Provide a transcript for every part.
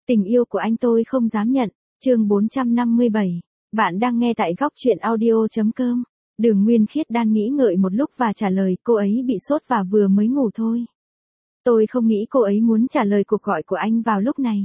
Tình yêu của anh tôi không dám nhận. Chương 457. Bạn đang nghe tại góc truyện audio.com. Đường Nguyên Khiết đang nghĩ ngợi một lúc và trả lời, cô ấy bị sốt và vừa mới ngủ thôi. Tôi không nghĩ cô ấy muốn trả lời cuộc gọi của anh vào lúc này.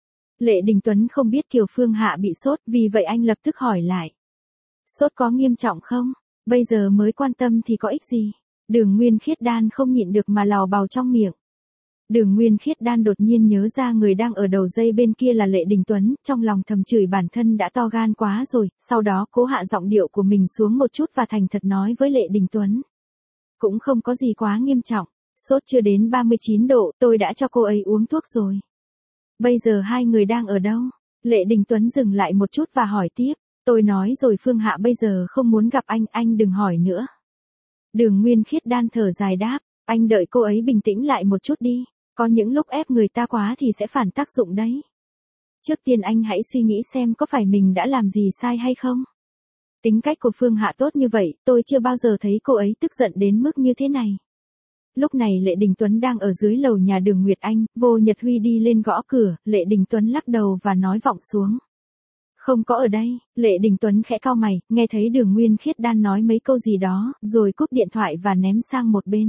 Lệ Đình Tuấn không biết Kiều Phương Hạ bị sốt, vì vậy anh lập tức hỏi lại. Sốt có nghiêm trọng không? Bây giờ mới quan tâm thì có ích gì? Đường Nguyên Khiết Đan không nhịn được mà lào bào trong miệng. Đường Nguyên Khiết Đan đột nhiên nhớ ra người đang ở đầu dây bên kia là Lệ Đình Tuấn, trong lòng thầm chửi bản thân đã to gan quá rồi, sau đó cố hạ giọng điệu của mình xuống một chút và thành thật nói với Lệ Đình Tuấn. Cũng không có gì quá nghiêm trọng, sốt chưa đến 39 độ, tôi đã cho cô ấy uống thuốc rồi. Bây giờ hai người đang ở đâu? Lệ Đình Tuấn dừng lại một chút và hỏi tiếp, tôi nói rồi Phương Hạ bây giờ không muốn gặp anh đừng hỏi nữa. Đường Nguyên Khiết Đan thở dài đáp, anh đợi cô ấy bình tĩnh lại một chút đi. Có những lúc ép người ta quá thì sẽ phản tác dụng đấy. Trước tiên anh hãy suy nghĩ xem có phải mình đã làm gì sai hay không. Tính cách của Phương Hạ tốt như vậy, tôi chưa bao giờ thấy cô ấy tức giận đến mức như thế này. Lúc này Lệ Đình Tuấn đang ở dưới lầu nhà Đường Nguyệt Anh, Vô Nhật Huy đi lên gõ cửa, Lệ Đình Tuấn lắc đầu và nói vọng xuống. Không có ở đây. Lệ Đình Tuấn khẽ cau mày, nghe thấy Đường Nguyên Khiết Đan nói mấy câu gì đó, rồi cúp điện thoại và ném sang một bên.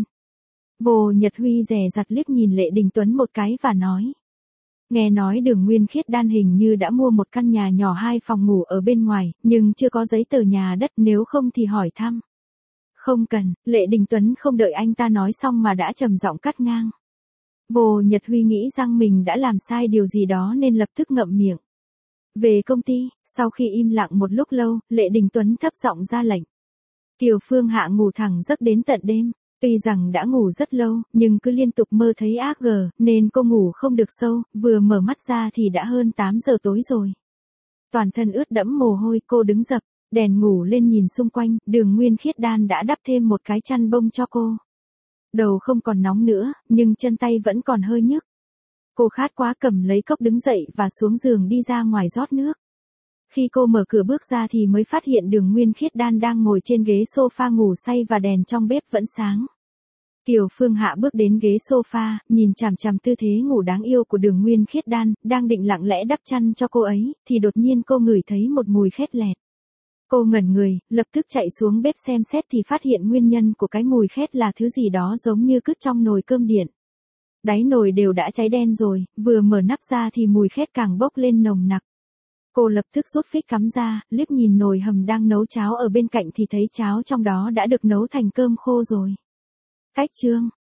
Vô Nhật Huy dè dặt liếc nhìn Lệ Đình Tuấn một cái và nói. Nghe nói Đường Nguyên Khiết Đan hình như đã mua một căn nhà nhỏ 2 phòng ngủ ở bên ngoài, nhưng chưa có giấy tờ nhà đất, nếu không thì hỏi thăm. Không cần. Lệ Đình Tuấn không đợi anh ta nói xong mà đã trầm giọng cắt ngang. Vô Nhật Huy nghĩ rằng mình đã làm sai điều gì đó nên lập tức ngậm miệng. Về công ty, sau khi im lặng một lúc lâu, Lệ Đình Tuấn thấp giọng ra lệnh. Kiều Phương Hạ ngủ thẳng giấc đến tận đêm. Tuy rằng đã ngủ rất lâu, nhưng cứ liên tục mơ thấy ác gờ, nên cô ngủ không được sâu, vừa mở mắt ra thì đã hơn 8 giờ tối rồi. Toàn thân ướt đẫm mồ hôi, cô đứng dập, đèn ngủ lên nhìn xung quanh, Đường Nguyên Khiết Đan đã đắp thêm một cái chăn bông cho cô. Đầu không còn nóng nữa, nhưng chân tay vẫn còn hơi nhức. Cô khát quá cầm lấy cốc đứng dậy và xuống giường đi ra ngoài rót nước. Khi cô mở cửa bước ra thì mới phát hiện Đường Nguyên Khiết Đan đang ngồi trên ghế sofa ngủ say và đèn trong bếp vẫn sáng. Kiều Phương Hạ bước đến ghế sofa, nhìn chằm chằm tư thế ngủ đáng yêu của Đường Nguyên Khiết Đan, đang định lặng lẽ đắp chăn cho cô ấy, thì đột nhiên cô ngửi thấy một mùi khét lẹt. Cô ngẩn người, lập tức chạy xuống bếp xem xét thì phát hiện nguyên nhân của cái mùi khét là thứ gì đó giống như cứt trong nồi cơm điện. Đáy nồi đều đã cháy đen rồi, vừa mở nắp ra thì mùi khét càng bốc lên nồng nặc. Cô lập tức rút phích cắm ra, liếc nhìn nồi hầm đang nấu cháo ở bên cạnh thì thấy cháo trong đó đã được nấu thành cơm khô rồi. Cách chương